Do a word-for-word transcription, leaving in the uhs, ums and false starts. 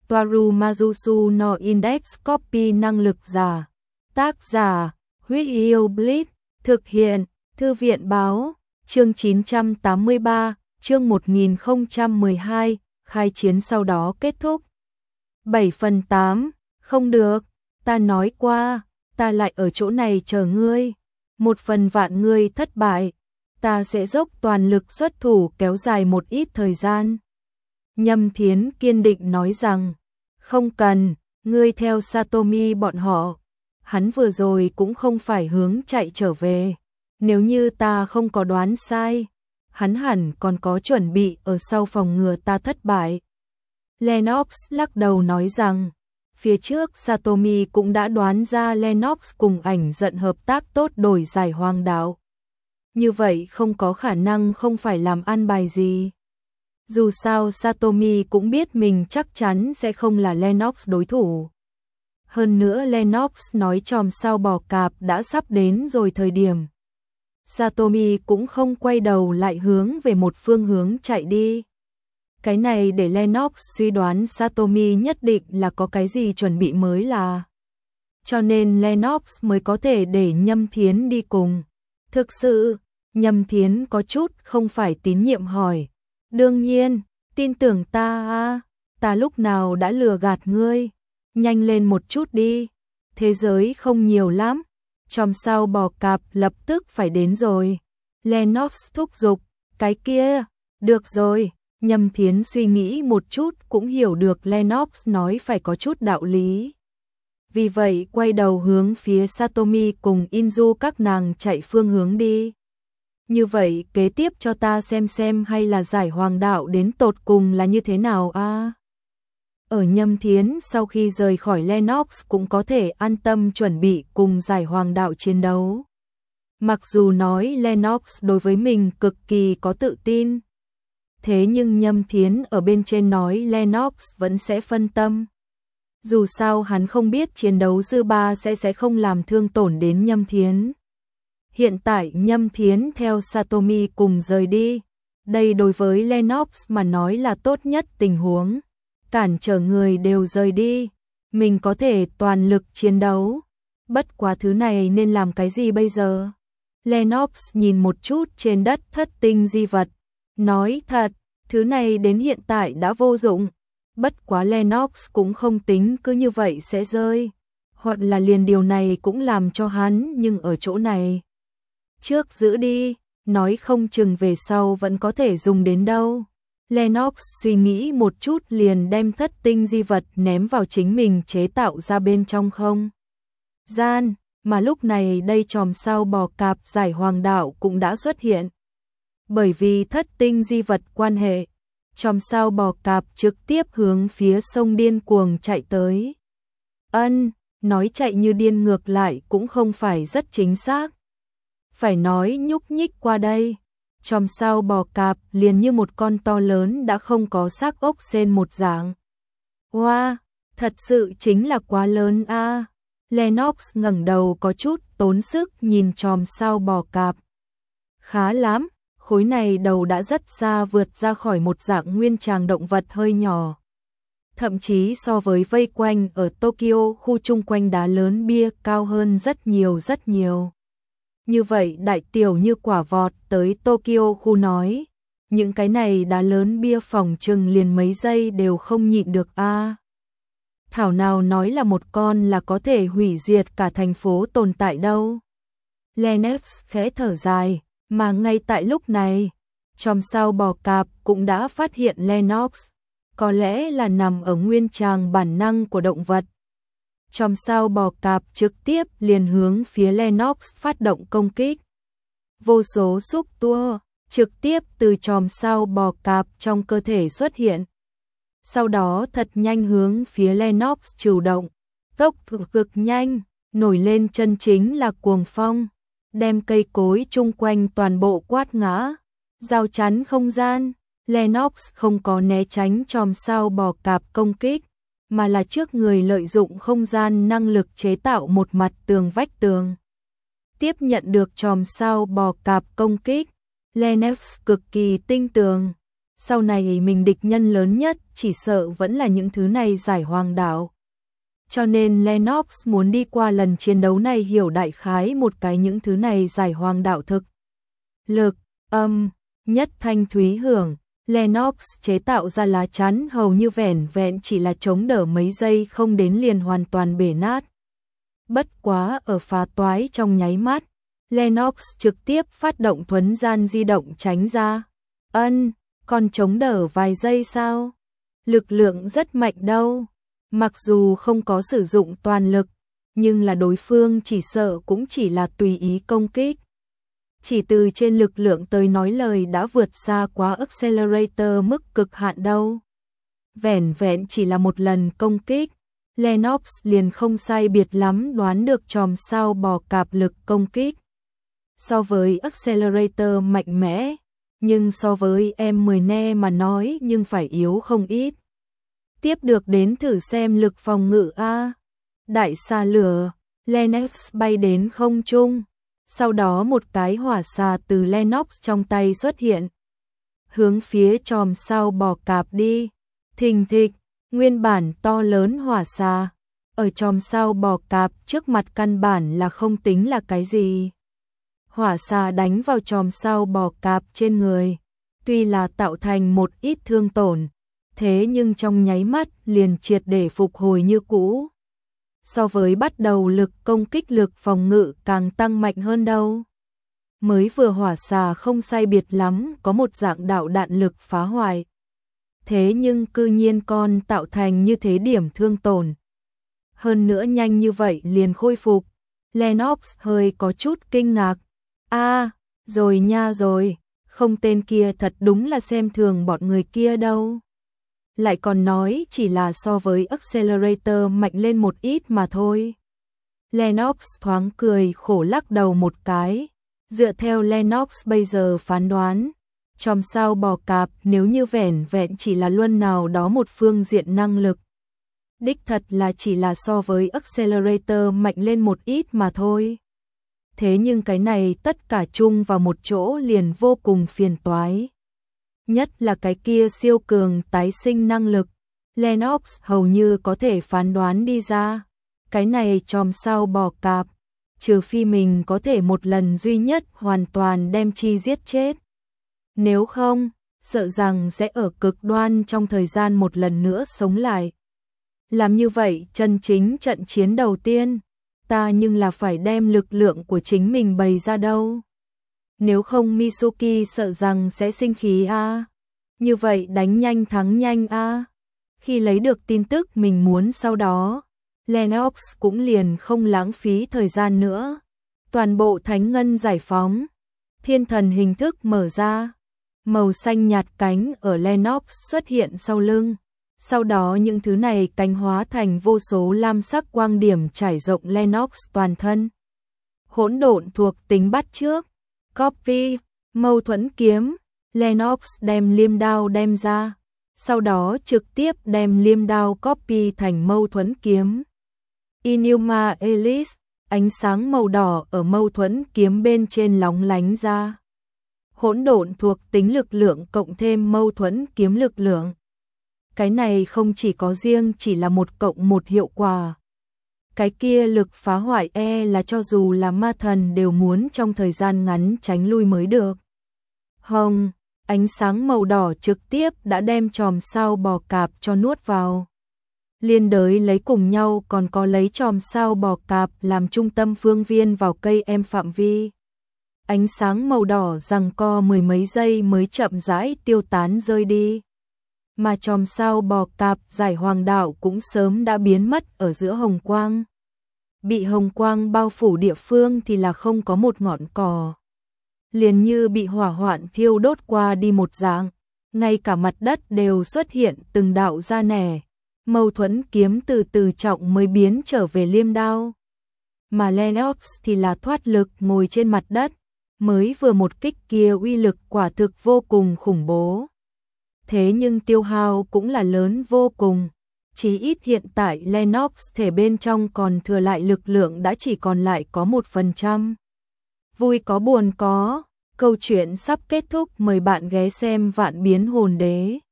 Toaru Majusu no Index Copy năng lực giả. Tác giả, Huyết Yêu Blitz, thực hiện, Thư viện báo, chương chín trăm tám mươi ba, chương một nghìn không trăm mười hai, khai chiến sau đó kết thúc. bảy phần tám, không được, ta nói qua, ta lại ở chỗ này chờ ngươi. Một phần vạn ngươi thất bại, ta sẽ dốc toàn lực xuất thủ kéo dài một ít thời gian. Nhâm Thiến kiên định nói rằng, không cần, ngươi theo Satomi bọn họ. Hắn vừa rồi cũng không phải hướng chạy trở về. Nếu như ta không có đoán sai, hắn hẳn còn có chuẩn bị ở sau phòng ngừa ta thất bại. Lennox lắc đầu nói rằng, phía trước Satomi cũng đã đoán ra Lennox cùng ảnh giận hợp tác tốt đổi giải hoang đạo. Như vậy không có khả năng không phải làm ăn bài gì. Dù sao Satomi cũng biết mình chắc chắn sẽ không là Lennox đối thủ. Hơn nữa Lennox nói chòm sao bò cạp đã sắp đến rồi thời điểm. Satomi cũng không quay đầu lại hướng về một phương hướng chạy đi. Cái này để Lennox suy đoán Satomi nhất định là có cái gì chuẩn bị mới là. Cho nên Lennox mới có thể để Nhâm Thiến đi cùng. Thực sự, Nhâm Thiến có chút không phải tín nhiệm hỏi. Đương nhiên, tin tưởng ta à, ta lúc nào đã lừa gạt ngươi. Nhanh lên một chút đi, thế giới không nhiều lắm. Chòm sao bò cạp lập tức phải đến rồi. Lennox thúc giục, cái kia, được rồi. Nhâm Thiến suy nghĩ một chút cũng hiểu được Lennox nói phải có chút đạo lý. Vì vậy quay đầu hướng phía Satomi cùng Inju các nàng chạy phương hướng đi. Như vậy kế tiếp cho ta xem xem hay là giải hoàng đạo đến tột cùng là như thế nào a. À? Ở Nhâm Thiến sau khi rời khỏi Lennox cũng có thể an tâm chuẩn bị cùng giải hoàng đạo chiến đấu. Mặc dù nói Lennox đối với mình cực kỳ có tự tin. Thế nhưng Nhâm Thiến ở bên trên nói Lennox vẫn sẽ phân tâm. Dù sao hắn không biết chiến đấu dư ba sẽ sẽ không làm thương tổn đến Nhâm Thiến. Hiện tại Nhâm Thiến theo Satomi cùng rời đi. Đây đối với Lennox mà nói là tốt nhất tình huống. Cản trở người đều rời đi. Mình có thể toàn lực chiến đấu. Bất quá thứ này nên làm cái gì bây giờ? Lennox nhìn một chút trên đất thất tinh di vật. Nói thật, thứ này đến hiện tại đã vô dụng. Bất quá Lennox cũng không tính cứ như vậy sẽ rơi. Hoặc là liền điều này cũng làm cho hắn nhưng ở chỗ này. Trước giữ đi, nói không chừng về sau vẫn có thể dùng đến đâu. Lennox suy nghĩ một chút liền đem thất tinh di vật ném vào chính mình chế tạo ra bên trong không gian, mà lúc này đây chòm sao bò cạp giải hoàng đạo cũng đã xuất hiện. Bởi vì thất tinh di vật quan hệ, chòm sao bò cạp trực tiếp hướng phía sông điên cuồng chạy tới. Ân, nói chạy như điên ngược lại cũng không phải rất chính xác. Phải nói nhúc nhích qua đây. Chòm sao bò cạp liền như một con to lớn đã không có xác ốc sên một dạng. Wow, thật sự chính là quá lớn a. À. Lennox ngẩng đầu có chút tốn sức nhìn chòm sao bò cạp. Khá lắm, khối này đầu đã rất xa vượt ra khỏi một dạng nguyên tràng động vật hơi nhỏ. Thậm chí so với vây quanh ở Tokyo khu chung quanh đá lớn bia cao hơn rất nhiều rất nhiều. Như vậy đại tiểu như quả vọt tới Tokyo khu nói. Những cái này đá lớn bia phòng chừng liền mấy giây đều không nhịn được a. À. Thảo nào nói là một con là có thể hủy diệt cả thành phố tồn tại đâu. Lennox khẽ thở dài, mà ngay tại lúc này, chòm sao bò cạp cũng đã phát hiện Lennox. Có lẽ là nằm ở nguyên tràng bản năng của động vật. Chòm sao bò cạp trực tiếp liền hướng phía Lennox phát động công kích. Vô số xúc tua trực tiếp từ chòm sao bò cạp trong cơ thể xuất hiện. Sau đó thật nhanh hướng phía Lennox chủ động. Tốc độ cực nhanh, nổi lên chân chính là cuồng phong. Đem cây cối chung quanh toàn bộ quát ngã. Rào chắn không gian. Lennox không có né tránh chòm sao bò cạp công kích. Mà là trước người lợi dụng không gian năng lực chế tạo một mặt tường vách tường. Tiếp nhận được chòm sao bò cạp công kích, Lennox cực kỳ tinh tường, Sau này mình địch nhân lớn nhất chỉ sợ vẫn là những thứ này giải hoàng đạo. Cho nên Lennox muốn đi qua lần chiến đấu này hiểu đại khái một cái những thứ này giải hoàng đạo thực. Lực, âm, nhất thanh thúy hưởng, Lennox chế tạo ra lá chắn hầu như vẻn vẹn chỉ là chống đỡ mấy giây không đến liền hoàn toàn bể nát. Bất quá ở phá toái trong nháy mắt, Lennox trực tiếp phát động thuấn gian di động tránh ra. Ân, còn chống đỡ vài giây sao? Lực lượng rất mạnh đâu. Mặc dù không có sử dụng toàn lực, nhưng là đối phương chỉ sợ cũng chỉ là tùy ý công kích. Chỉ từ trên lực lượng tới nói lời đã vượt xa quá Accelerator mức cực hạn đâu. Vẻn vẹn chỉ là một lần công kích, Lennox liền không sai biệt lắm đoán được chòm sao bò cạp lực công kích. So với Accelerator mạnh mẽ, nhưng so với em mười ne mà nói nhưng phải yếu không ít. Tiếp được đến thử xem lực phòng ngự A. Đại xà lửa, Lennox bay đến không trung. Sau đó một cái hỏa xà từ Lennox trong tay xuất hiện. Hướng phía chòm sao bò cạp đi. Thình thịch, nguyên bản to lớn hỏa xà. Ở chòm sao bò cạp trước mặt căn bản là không tính là cái gì. Hỏa xà đánh vào chòm sao bò cạp trên người. Tuy là tạo thành một ít thương tổn. Thế nhưng trong nháy mắt liền triệt để phục hồi như cũ. So với bắt đầu lực công kích lực phòng ngự càng tăng mạnh hơn đâu. Mới vừa hỏa xà không sai biệt lắm có một dạng đạo đạn lực phá hoại. Thế nhưng cư nhiên con tạo thành như thế điểm thương tổn. Hơn nữa nhanh như vậy liền khôi phục. Lennox hơi có chút kinh ngạc. A, rồi nha rồi, không tên kia thật đúng là xem thường bọn người kia đâu. Lại còn nói chỉ là so với Accelerator mạnh lên một ít mà thôi. Lennox thoáng cười khổ lắc đầu một cái. Dựa theo Lennox bây giờ phán đoán, chòm sao bò cạp nếu như vẻn vẹn chỉ là luân nào đó một phương diện năng lực. Đích thật là chỉ là so với Accelerator mạnh lên một ít mà thôi. Thế nhưng cái này tất cả chung vào một chỗ liền vô cùng phiền toái. Nhất là cái kia siêu cường tái sinh năng lực, Lennox hầu như có thể phán đoán đi ra. Cái này chòm sao bò cạp, trừ phi mình có thể một lần duy nhất hoàn toàn đem chi giết chết. Nếu không, sợ rằng sẽ ở cực đoan trong thời gian một lần nữa sống lại. Làm như vậy chân chính trận chiến đầu tiên, ta nhưng là phải đem lực lượng của chính mình bày ra đâu. Nếu không Mitsuki sợ rằng sẽ sinh khí a. Như vậy đánh nhanh thắng nhanh a. Khi lấy được tin tức mình muốn sau đó, Lennox cũng liền không lãng phí thời gian nữa. Toàn bộ thánh ngân giải phóng, thiên thần hình thức mở ra, màu xanh nhạt cánh ở Lennox xuất hiện sau lưng. Sau đó những thứ này cánh hóa thành vô số lam sắc quang điểm trải rộng Lennox toàn thân. Hỗn độn thuộc tính bắt trước. Copy, mâu thuẫn kiếm, Lennox đem liêm đao đem ra, sau đó trực tiếp đem liêm đao copy thành mâu thuẫn kiếm. Inuma Elise, ánh sáng màu đỏ ở mâu thuẫn kiếm bên trên lóng lánh ra. Hỗn độn thuộc tính lực lượng cộng thêm mâu thuẫn kiếm lực lượng. Cái này không chỉ có riêng chỉ là một cộng một hiệu quả. Cái kia lực phá hoại e là cho dù là ma thần đều muốn trong thời gian ngắn tránh lui mới được. Hồng, ánh sáng màu đỏ trực tiếp đã đem chòm sao bò cạp cho nuốt vào. Liên đới lấy cùng nhau còn có lấy chòm sao bò cạp làm trung tâm phương viên vào cây em phạm vi. Ánh sáng màu đỏ giằng co mười mấy giây mới chậm rãi tiêu tán rơi đi. Mà chòm sao bò cạp giải hoàng đạo cũng sớm đã biến mất ở giữa hồng quang. Bị hồng quang bao phủ địa phương thì là không có một ngọn cỏ. Liền như bị hỏa hoạn thiêu đốt qua đi một dạng, ngay cả mặt đất đều xuất hiện từng đạo da nẻ. Mâu thuẫn kiếm từ từ trọng mới biến trở về liêm đao. Mà Lennox thì là thoát lực ngồi trên mặt đất, mới vừa một kích kia uy lực quả thực vô cùng khủng bố. Thế nhưng tiêu hao cũng là lớn vô cùng. Chí ít hiện tại Lennox thể bên trong còn thừa lại lực lượng đã chỉ còn lại có một phần trăm. Vui có buồn có, Câu chuyện sắp kết thúc, mời bạn ghé xem Vạn Biến Hồn Đế.